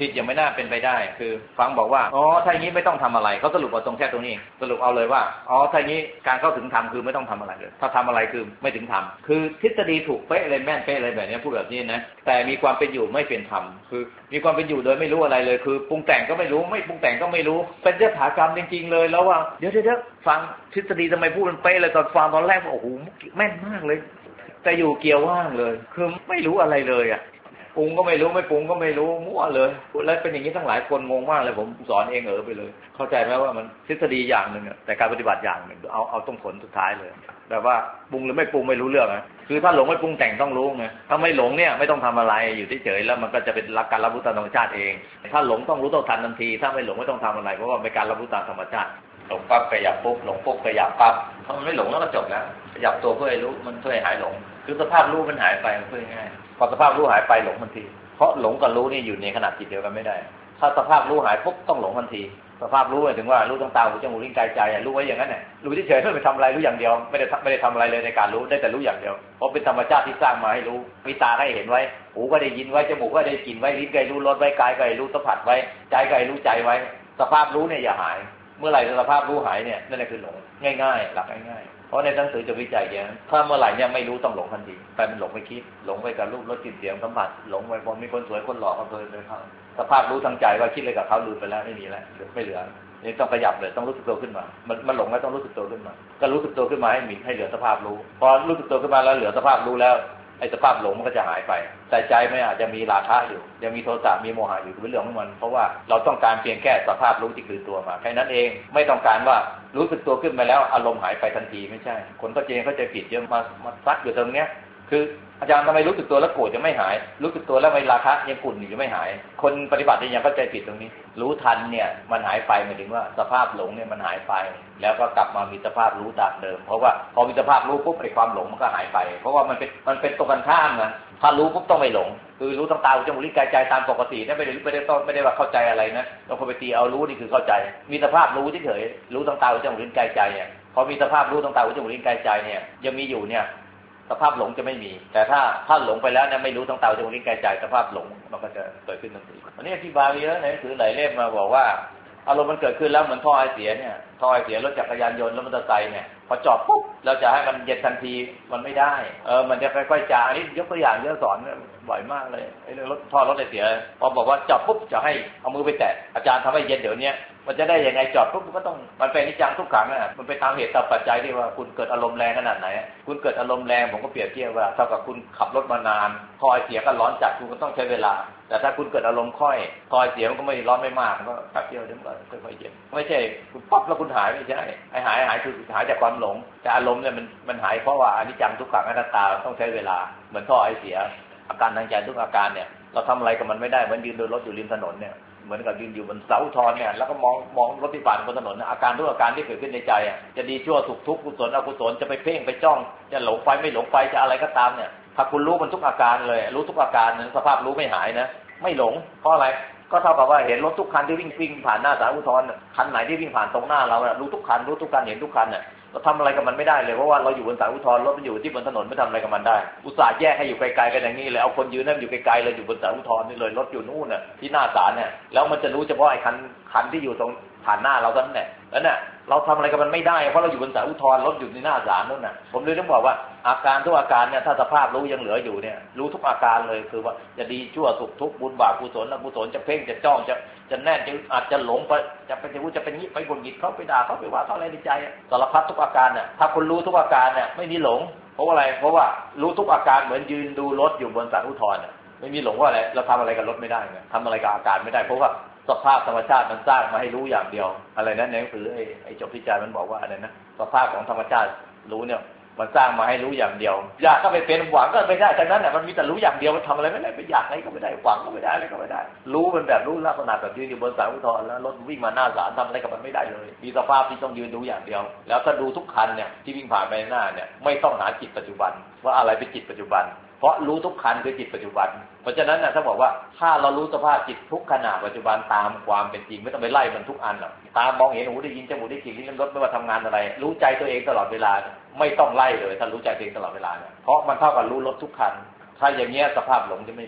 ผิดยังไม่น่าเป็นไปได้คือฟังบอกว่าอ๋อถ้าอย่างนี้ไม่ต้องทำอะไรเขาสรุปเอาตรงแค่ตรงนี้สรุปเอาเลยว่าอ๋อถ้าอย่างนี้การเข้าถึงธรรมคือไม่ต้องทำอะไรเลยถ้าทำอะไรคือไม่ถึงธรรมคือทฤษฎีถูกเป๊ะเลยแม่นเป๊ะเลยแบบนี้พูดแบบนี้นะแต่มีความเป็นอยู่ไม่เป็นธรรมคือมีความเป็นอยู่โดยไม่รู้อะไรเลยคือปรุงแต่งก็ไม่รู้ไม่ปรุงแต่งก็ไม่รู้เป็นยถากรรมจริงๆเลยแล้วว่าเดี๋ยวฟังทฤษฎีทำไมพูดมันเป๊ะเลยตอนฟังตอนแรกโอ้โหแม่นมากเลยแต่อยู่เกียวว่างเลยคือไม่รู้อะไรเลยอ่ะปรุงก็ไม่รู้ไม่ปรุงก็ไม่รู้มั่วเลยแล้วเป็นอย่างนี้ทั้งหลายคนงงมากเลยผมสอนเองไปเลยเข้าใจไหมว่ามันทฤษฎีอย่างหนึ่งแต่การปฏิบัติอย่างหนึ่งเอาตรงผลสุดท้ายเลยแบบว่าปรุงหรือไม่ปรุงไม่รู้เรื่องนะคือถ้าหลงไม่ปรุงแต่งต้องรู้ไงถ้าไม่หลงเนี่ยไม่ต้องทำอะไรอยู่เฉยๆแล้วมันก็จะเป็นหลักการรับรู้ตามธรรมชาติเองถ้าหลงต้องรู้ต้องทันทันทีถ้าไม่หลงไม่ต้องทำอะไรเพราะว่าเป็นการรับรู้ตามธรรมชาติหลงปั๊บขยับปุ๊บหลงปุ๊บขยับปั๊บถ้ามันไม่หลงแล้วก็จบแล้วขยับตัวเพื่อให้รู้มันช่วยหายหลงคือสภาพรู้มันหายไปมันเพื่อง่ายพอสภาพรู้หายไปหลงทันทีเพราะหลงกับรู้นี่อยู่ในขณะจิตเดียวกันไม่ได้ถ้าสภาพรู้หายปุ๊บต้องหลงทันทีสภาพรู้หมายถึงว่ารู้ทางตาหูจมูกลิ้นกายใจรู้ไว้อย่างนั้นแหละรู้เฉยๆไม่ไปทำอะไรรู้อย่างเดียวไม่ได้ทำอะไรเลยในการรู้ได้แต่รู้อย่างเดียวเพราะเป็นธรรมชาติที่สร้างมาให้รู้มีตาให้เห็นไว้หูก็ได้ยินไว้จมูกก็ได้กลิ่นไว้ลิ้นก็ได้รู้รสไว้กายก็ได้รู้สัมผัสไว้ใจก็ได้รู้ใจไว้สภาพรู้เนี่ยอย่าหายเมื่อไหร่สภาพรู้หายเนี่ยนั่นแหละคือหลงง่ายๆหลักง่ายๆเพราะในหนังสือจะวิจัยอย่างนั้นถ้าเมื่อไหร่เนี่ยไม่รู้ต้องหลงทันทีแต่มันหลงไปคิดหลงไปกับรูปรสกลิ่นเสียงสัมผัสหลงไปพอมีคนสวยคนหล่อเขาเลยเขาสภาพรู้ทางใจว่าคิดอะไรกับเขาลืมไปแล้วไม่มีแล้วไม่เหลือนี่ต้องขยับเลยต้องรู้สึกตัวขึ้นมามันหลงแล้วต้องรู้สึกตัวขึ้นมาก็รู้สึกตัวขึ้นมาให้เหลือสภาพรู้พอรู้สึกตัวขึ้นมาแล้วเหลือสภาพรู้แล้วไอ้สภาพหลงมันก็จะหายไปแต่ใจไม่อาจจะมีราคะอยู่ยังมีโทสะมีโมหะอยู่เป็นเรื่องของมันเพราะว่าเราต้องการเพียงแค่สภาพรู้ที่คือตัวมาแค่นั้นเองไม่ต้องการว่ารู้สึกตัวขึ้นมาแล้วอารมณ์หายไปทันทีไม่ใช่คนก็เข้าใจผิดเยอะมาซักอยู่ตรงเนี้ยคืออาจารย์ทำไมรู้สึกตัวแล้วโกรธยังไม่หายรู้สึกตัวแล้วไม่ราคะยังขุ่นอยู่ยังไม่หายคนปฏิบัติเนี่ยยังเข้าใจผิดตรงนี้รู้ทันเนี่ยมันหายไปหมายถึงว่าสภาพหลงเนี่ยมันหายไปแล้วก็กลับมามีสภาพรู้ตามเดิมเพราะว่าพอมีสภาพรู้ปุ๊บไอ้ความหลงมันก็หายไปเพราะว่ามันเป็นตรงกันข้ามนะถ้ารู้ปุ๊บต้องไม่หลงคือรู้ทางตาหูจมูกลิ้นกายใจตามปกติเนี่ยไม่ได้ว่าเข้าใจอะไรนะเราคนไปตีเอารู้นี่คือเข้าใจมีสภาพรู้เฉยๆรู้ทางตาหูจมูกลิ้นกายใจเนี่ยพอมีสภาพรู้ทางตาหูจมูกลิ้นกายใจเนี่ยยังมีอยู่เนี่ยสภาพหลงจะไม่มีแต่ถ้าหลงไปแล้วเนี่ยไม่รู้ทางตาหูจมูกลิ้นกายใจสภาพหลงมันก็จะเกิดขึ้นทันทีอันนี้อธิบายเยอะในหนังสือหลายเล่มมาบอกว่าอารมณ์มันเกิดขึ้นแล้วเหมือนท่อไอเสียเนี่ยท่อไอเสียรถจักรยานยนต์รถมอเตอร์ไซค์เนี่ยพอจอดปุ๊บเราจะให้มันเย็นทันทีมันไม่ได้มันจะค่อยๆจางอันนี้ยกตัวอย่างเยอะสอนบ่อยมากเลยไอ้เรื่องรถท่อรถไอเสียพอบอกว่าจอดปุ๊บจะให้เอามือไปแตะอาจารย์ทำให้เย็นเดี๋ยวนี้มันจะได้ยังไงจอดปุ๊บก็ต้องมันเป็นนิจังทุกขังอ่ะมันเป็นตามเหตุตามปัจจัยที่ว่าคุณเกิดอารมณ์แรงขนาดไหนคุณเกิดอารมณ์แรงผมก็เปรียบเทียบว่าเท่ากับคุณขับรถมานานท่อไอเสียก็ร้อนจัดคุณก็ต้องใช้เวลาแต่ถ้าคุณเกิดอารมณ์ค่อยท่อไอเสียมันก็ไม่ร้อนไม่มากมันก็แป๊บเดียวเดี๋ยวมันก็ค่อยๆเย็นไม่ใช่คุณปั๊บแล้วคุณหายไม่ใช่ไอ้หายคือหายจากความหลงแต่อารมณ์เนี่ยมันหายเพราะว่าอนิจจังทุกขังอนัตตาต้องใช้เวลาเหมือนท่อไอเสียอาการทางใจทุกอาการเนี่ยเราทำอะไรกับมันไม่ได้เหมือนยืนโดยรถอยู่ริมถนนเนี่ยเหมือนกับยืนอยู่บนเสาทอนเนี่ยแล้วก็มองรถที่ผ่านบนถนนอาการทุกอาการที่เกิดขึ้นในใจจะดีชั่วสุขทุกข์กุศลอกุศลจะไปเพ่งไปจ้องจะหลงไฟไม่หลงไฟจะอะไรก็ตามเนี่ยถ้าคุณรู้มันทุกอาการเลยรู้ทุกอาการนั้นสภาพรู้ไม่หายนะไม่หลงเพราะอะไรก็เท่ากับว่าเห็นรถทุกคันที่วิ่งผ่านหน้าศาลอุทธรณ์คันไหนที่วิ่งผ่านตรงหน้าเรารู้ทุกคันเห็นทุกคันเนี่ยเราทำอะไรกับมันไม่ได้เลยเพราะว่าเราอยู่บนศาลอุทธรณ์รถมันอยู่ที่บนถนนไม่ทำอะไรกับมันได้อุตส่าห์แยกให้อยู่ไกลๆกันอย่างนี้เลยเอาคนยืนนั่นอยู่ไกลๆเลยอยู่บนศาลอุทธรณ์นี่เลยรถอยู่นู่นน่ะที่หน้าศาลเนี่ยแล้วมันจะรู้เฉพาะไอ้คันที่อยู่ตรงผ่านหน้าเราเท่านั้นแหละแล้วเนี่ยเราทำอะไรกับมันไม่ได้เพราะเราอยู่บนศาลอุทธรณ์รถอยู่ในหน้าศาลนู่นน่ะผมเลยต้องบอกว่าอาการทุกอาการเนี่ยถ้าสภาพรู้ยังเหลืออยู่เนี่ยรู้ทุกอาการเลยคือว่าจะดีชั่วสุขทุกข์บุญบาปกุศลอกุศลจะเพ่งจะจ้องจะแน่นจะอาจจะหลงไปจะเป็นงี้ไปบ่นหงิดเขาไปด่าเขาไปว่าเขาอะไรในใจสารพัดทุกอาการเนี่ยถ้าคุณรู้ทุกอาการเนี่ยไม่มีหลงเพราะอะไรเพราะว่ารู้ทุกอาการเหมือนยืนดูรถอยู่บนศาลอุทธรณ์ไม่มีหลงว่าอะไรเราทำอะไรกับรถไม่ได้ไงทำอะไรกับอาการไม่ได้เพราะว่าสภาพธรรมชาติมันสร้างมาให้รู้อย่างเดียวอะไรนั้นในหนังสือไอ้จบพิจารณ์มันบอกว่าอะไรนะสภาพของธรรมชาติรู้เนี่ยมันสร้างมาให้รู้อย่างเดียวอยากก็ไปเป็นหวังก็ไม่ได้ฉะนั้นมันมีแต่รู้อย่างเดียวมันทำอะไรไม่ได้ไปอยากอะไรก็ไม่ได้หวังก็ไม่ได้อะไรก็ไม่ได้รู้มันแบบรู้ลักษณะแบบยืนอยู่บนศาลอุทธรณ์แล้วรถวิ่งมาหน้าศาลทำอะไรกับมันไม่ได้เลยมีสภาพที่ต้องยืนดูอย่างเดียวแล้วถ้าดูทุกคันเนี่ยที่วิ่งผ่านไปหน้าเนี่ยไม่ต้องหาจิตปัจจุบันว่าอะไรเป็นจิตปัจจุบันเพราะรู้ทุกคันคือจิตปัจจุบันเพราะฉะนั้นถ้าบอกว่าถ้าเรารู้สภาพจิตทุกขณะปัจจุบันตามความเป็นจริงไม่ต้องไปไล่มันทุกอันหรอกตามองเห็นหูได้ยินจมูกได้กลิ่นลิ้นรสไม่ว่าทำงานอะไรรู้ใจตัวเองตลอดเวลาไม่ต้องไล่เลยถ้ารู้ใจตัวเองตลอดเวลาเนี่ยเพราะมันเท่ากับรู้รถทุกคันถ้าอย่างเงี้ยสภาพหลงจะไม่มี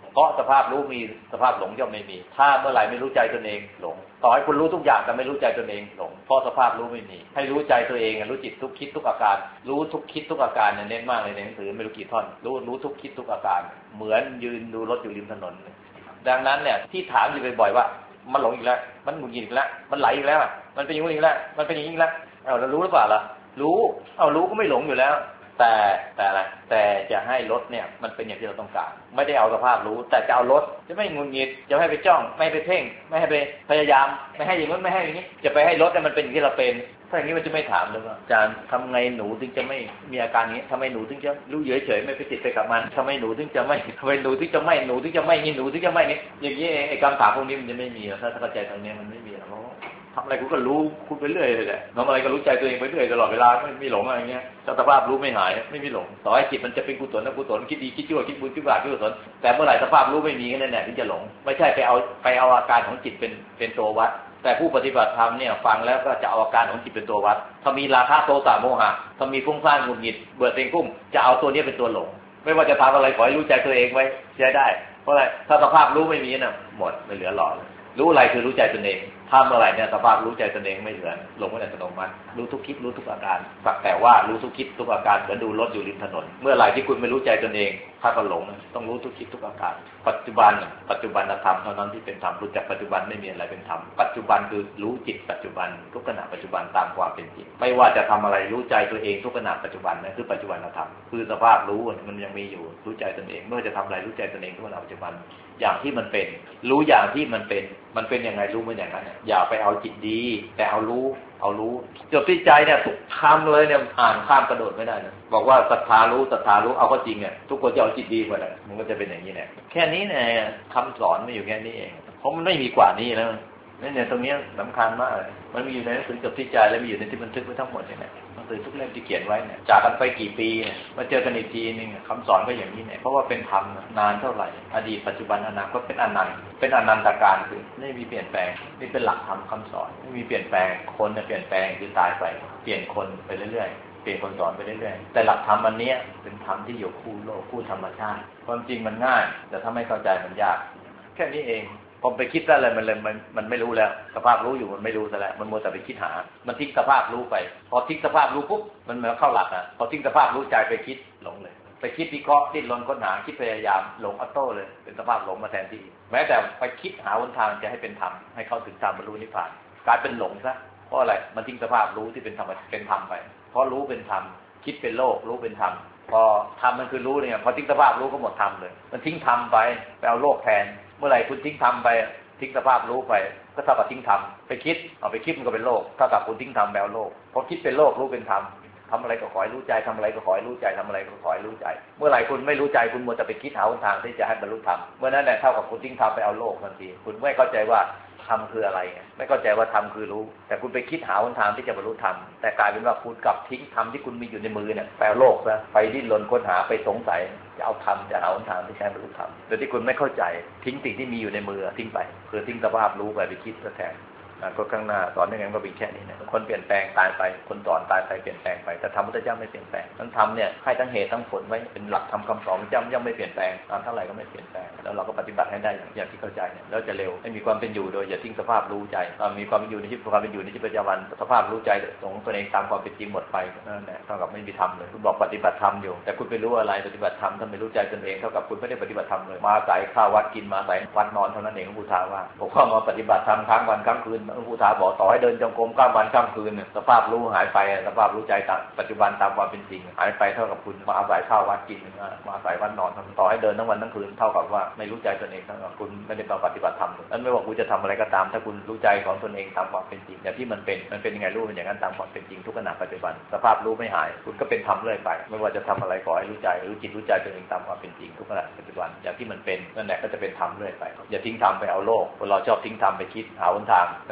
เพราะสภาพรู้มีสภาพหลงย่อมไม่มีถ้าเมื่อไหร่ไม่รู้ใจตนเองหลงต่อให้คุณรู้ทุกอย่างแต่ไม่รู้ใจตนเองหลงเพราะสภาพรู้ไม่มีให้รู้ใจตัวเองรู้จิตทุกคิดทุกอาการรู้ทุกคิดทุกอาการเนี่ยเน้นมากเลยในหนังสือไม่รู้กี่ท่อนรู้ทุกคิดทุกอาการเหมือนยืนดูรถอยู่ริมถนนดังนั้นเนี่ยที่ถามอยู่บ่อยๆว่ามันหลงอีกแล้วมันหงุดหงิดอีกแล้วมันไหลอีกแล้วมันเป็นอย่างนี้อีกแล้วมันเป็นอย่างนี้อีกแล้วเรารู้หรือเปล่าล่ะรู้รู้ก็ไม่หลงอยู่แล้วแต่อะไรแต่จะให้รถเนี่ยมันเป็นอย่างที่เราต้องการไม่ได้เอาสภาพรู้แต่จะเอารถจะไม่หงุดหงิดจะให้ไปจ้องไม่ไปเพ่งไม่ให้ไปพยายามไม่ให้อย่างนั้นไม่ให้อย่างนี้จะไปให้รถเนี่ยมันเป็นอย่างที่เราเป็นถ้าอย่างนี้มันจะไม่ถามเลยว่าอาจารย์ทำไงหนูถึงจะไม่มีอาการนี้ทำไมหนูถึงจะรู้เฉยๆไม่ไปติดไปกับมันทำไมหนูถึงจะไม่ทำไมหนูถึงจะไม่หนูถึงจะไม่นี่หนูถึงจะไม่นี่อย่างนี้ไอ้คำถามพวกนี้มันจะไม่มีถ้าเข้าใจตรงนี้มันไม่มีหรอกทำอะไรคุณก็รู้คุณไปเรื่อยเลยแหละทำอะไรก็รู้ใจตัวเองไปเรื่อยตลอดเวลาไม่หลงอะไรเงี้ยสภาพรู้ไม่หายไม่มีหลงต่อให้จิตมันจะเป็นกุศลนะกุศลคิดดีคิดชั่วคิดบุญคิดบาปคิดกุศลแต่เมื่อไหร่สภาพรู้ไม่มีนั่นแหละที่จะหลงไม่ใช่ไปเอาอาการของจิตเป็นตัววัดแต่ผู้ปฏิบัติธรรมเนี่ยฟังแล้วก็จะเอาอาการของจิตเป็นตัววัดถ้ามีราคะโทสะโมหะถ้ามีฟุ้งซ่านหงุดหงิดเบื่อเซ็งกุ้มจะเอาตัวนี้เป็นตัวหลงไม่ว่าจะทำอะไรขอให้รู้ใจตัวเองไว้ใช้ได้เพราะอะไรถ้าสภาพรู้ไม่มีน่ะหมดไม่เหลือหลอรู้อะไรคือรู้ใจตนเองถ้าเมื่อไหร่เนี่ยสภาพรู้ใจตนเองไม่เหลือหลงไม่ได้อัตโนมัติรู้ทุกคิดรู้ทุกอาการสักแต่ว่ารู้ทุกคิดทุกอาการเหมือนดูรถอยู่ริมถนนเมื่อไหร่ที่คุณไม่รู้ใจตนเองถ้าก็หลงต้องรู้ทุกคิดทุกอาการปัจจุบันธรรมเท่านั้นที่เป็นธรรมรู้จักปัจจุบันไม่มีอะไรเป็นธรรมปัจจุบันคือรู้จิตปัจจุบันทุกขณะปัจจุบันตามความเป็นจริงไม่ว่าจะทำอะไรรู้ใจตัวเองทุกขณะปัจจุบันนั่นคือปัจจุบันธรรมคือสภาพรู้มันยังมีอยู่รู้ใจตนเองเมื่อจะทำอะไรรู้ใจตนเองทุกขณะปัจจุบันอย่างที่มันเป็นรู้อย่างที่มันเป็นยังไงรู้มันอย่างนั้นอย่าไปเอาจิตดีแต่เอารู้จบที่ใจเนี่ยทุกคำเลยเนี่ยอ่านข้ามกระโดดไม่ได้นะบอกว่าศรัทธารู้เอาก็จริงเนี่ยทุกคนจะเอาจิตดีกว่าเลยมันก็จะเป็นอย่างนี้แหละแค่นี้เนี่ยคำสอนมันอยู่แค่นี้เองเพราะมันไม่มีกว่านี้แล้วเนี่ยตรงนี้สำคัญมากเลยมันมีอยู่ในหนังสือจบที่ใจและมีอยู่ในที่บันทึกไว้ทั้งหมดเนี่ยหนังสือทุกเล่มที่เขียนไว้เนี่ยจากกันไปกี่ปีเนี่ยมาเจอกันอีกทีนึงคำสอนก็อย่างนี้เนี่ยเพราะว่าเป็นธรรมนานเท่าไหร่อดีตปัจจุบันอนาคตเป็นอนันตการคือไม่มีเปลี่ยนแปลงนี่เป็นหลักธรรมคำสอนไม่มีเปลี่ยนแปลงคนเนี่ยเปลี่ยนแปลงคือตายไปเปลี่ยนคนไปเรื่อยๆเปลี่ยนคนสอนไปเรื่อยๆแต่หลักธรรมอันนี้เป็นธรรมที่อยู่คู่โลกคู่ธรรมชาติความจริงมันง่ายแต่ถ้าไม่เข้าใจมันยากแค่นี้เองผมไปคิดอะไรมันไม่รู้แล้วสภาพรู้อยู่มันไม่รู้ซะแล้วมันมัวแต่ไปคิดหามันทิ้งสภาพรู้ไปพอทิ้งสภาพรู้ปุ๊บมันมาเข้าหลักอ่ะพอทิ้งสภาพรู้ใจไปคิดหลงเลยไปคิดวิเคราะห์ดิ้นรนค้นหาคิดพยายามหลงออโต้เลยเป็นสภาพหลงมาแทนที่แม้แต่ไปคิดหาหนทางจะให้เป็นธรรมให้เข้าถึงธรรมบรรลุนิพพานกลายเป็นหลงซะเพราะอะไรมันทิ้งสภาพรู้ที่เป็นธรรมไปเพราะรู้เป็นธรรมคิดเป็นโลกรู้เป็นธรรมพอธรรมมันคือรู้เนี่ยพอทิ้งสภาพรู้ก็หมดธรรมเลยมันทิ้งธรรมไปเอาโลกแทนเมื่อไหร่คุณทิ้งธรรมไปทิ้งสภาพรู้ไปก็เท่ากับทิ้งธรรมไปคิดเอาไปคิดมันก็เป็นโลกเท่ากับคุณทิ้งธรรมแปลโลกพอคิดเป็นโลกรู้เป็นธรรมทำอะไรก็ขอให้รู้ใจทำอะไรก็ขอให้รู้ใจทำอะไรก็ขอให้รู้ใจเมื่อไหร่คุณไม่รู้ใจคุณมัวแต่ไปคิดหาหนทางที่จะให้บรรลุธรรมเมื่อนั้นแหละเท่ากับคุณทิ้งธรรมไปเอาโลกทันทีคุณไม่เข้าใจว่าธรรมคืออะไรไม่เข้าใจว่าธรรมคือรู้แต่คุณไปคิดหาหนทางที่จะบรรลุธรรมแต่กลายเป็นว่าคุณกลับทิ้งธรรมที่คุณมีอยู่ในมือเนี่ยไปเอาโลกซะไปดิ้นรนค้นหาไปสงสัยจะเอาธรรมจะหาหนทางที่ใช้บรรลุธรรมโดยที่คุณไม่เข้าใจทิ้งสิ่งที่มีอยู่ในมือทิ้งไปคือทิ้งสภาพรู้ไปคิดแทนก็ข้างหน้าสอนยังไงก็เป็นแค่นี้นะคนเปลี่ยนแปลงตายไปคนสอนตายไปเปลี่ยนแปลงไปแต่ธรรมพุทธเจ้าไม่เปลี่ยนแปลงทั้งธรรมเนี่ยให้ทั้งเหตุทั้งผลไว้เป็นหลักธรรมคำสอนย่ำไม่เปลี่ยนแปลงตามเท่าไหร่ก็ไม่เปลี่ยนแปลงแล้วเราก็ปฏิบัติให้ได้อย่างที่เข้าใจเนี่ยแล้วจะเร็วให้มีความเป็นอยู่โดยอย่าทิ้งสภาพรู้ใจมีความเป็นอยู่ในชีวิตความเป็นอยู่ในชีวิตประจำวันสภาพรู้ใจของตัวเองตามความเป็นจริงหมดไปนั่นแหละเท่ากับไม่มีธรรมเลยคุณบอกปฏิบัติธรรมอยู่แต่คุณไปรู้อะไรปฏิบัติธรรมถ้าไม่รู้ใจตนเองเท่ากับคุณไม่ได้ปฏิบัติธรรมเลยมาใส่ข้าววัดกินมาใส่วัดนอนเท่านั้นเองหลวงปู่ทาว่าผมเข้ามาปฏิบัติธรรมค้างวันค้างคืนหลวงปู่ทาบอกต่อให้เดินจงกรม9 วัน9 คืนสภาพรู้หายไปสภาพรู้ใจตามปัจจุบันตามความเป็นจริงหายไปเท่ากับคุณมาอาศัยข้าววัดกินมาอาศัยวัดนอนต่อให้เดินทั้งวันทั้งคืนเท่ากับว่าไม่รู้ใจตนเองเท่ากับคุณไม่ได้ปฏิบัติธรรมนั้นไม่ว่าคุณจะทำอะไรก็ตามถ้าคุณรู้ใจของตนเองตามความเป็นจริงอย่างที่มันเป็นยังไงรู้เป็นอย่างนั้นตามความเป็นจริงทุกขณะปัจจุบันสภาพรู้ไม่หายคุณก็เป็นธรรมเรื่อยไปไม่ว่าจะทำอะไรขอให้รู้ใจรู้จิตรู้ใจตนเองตามความเป็นจริงทุกขณะปัจจุบันอย่างที่มันเป็นนั่นแหละก็จะเป็นธรรมเรื่อยไปอย่าทิ้งธรรมไปเอาโลกคนเราชอบทิ้งธรรมไปคิดหาหนทางนั่น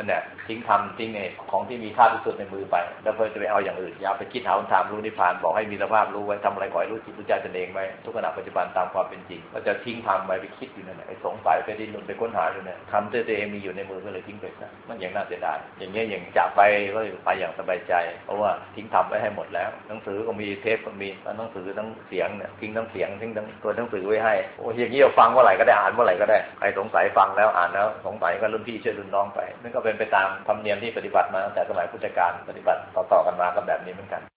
นแหละทิ้งธรรมทิ้งไอ้ของที่มีค่าที่สุดในมือไปแล้วเพื่อจะไปเอาอย่างอื่นอย่าไปคิดหาหนทางรู้นิพพานบอกให้มีสภาพรู้ไว้ทำอะไรขอให้รู้จิตรู้ใจตนเองไว้ทุกขณะปัจจุบันตามความเป็นจริงก็จะทิ้งธรรมไปคิดอยู่นั่นแหละไอ้สงสัยไปดิ้นรนไปค้นหาอยู่เนี่ยธรรมที่ตัวเองมีอยู่ในมือก็เลยทิ้งไปซะมันอย่างน่าเสียดายอย่างเงี้ยอย่างจะไปก็ไปอย่างสบายใจเพราะว่าทิ้งธรรมไว้ให้หมดแล้วหนังสือก็มีเทปก็มีหนังสือทั้งเสียงเนี่ยทิ้งทั้งเสียงทิ้งทั้งตัวหนังสือไว้ให้โอ้อย่างนี้เราฟังเมื่อไหร่ก็ได้อ่านเมื่อไหร่ก็ได้ใครสงสัยฟังแล้วอ่านแล้วสงสัยก็รุ่นพี่ช่วยรุ่นน้องไปนั่นก็เป็นไปตามธรรมเนียมที่ปฏิบัติมาตั้งแต่สมัยพุทธกาลปฏิบัติต่อๆกันมาก็แบบนี้เหมือนกัน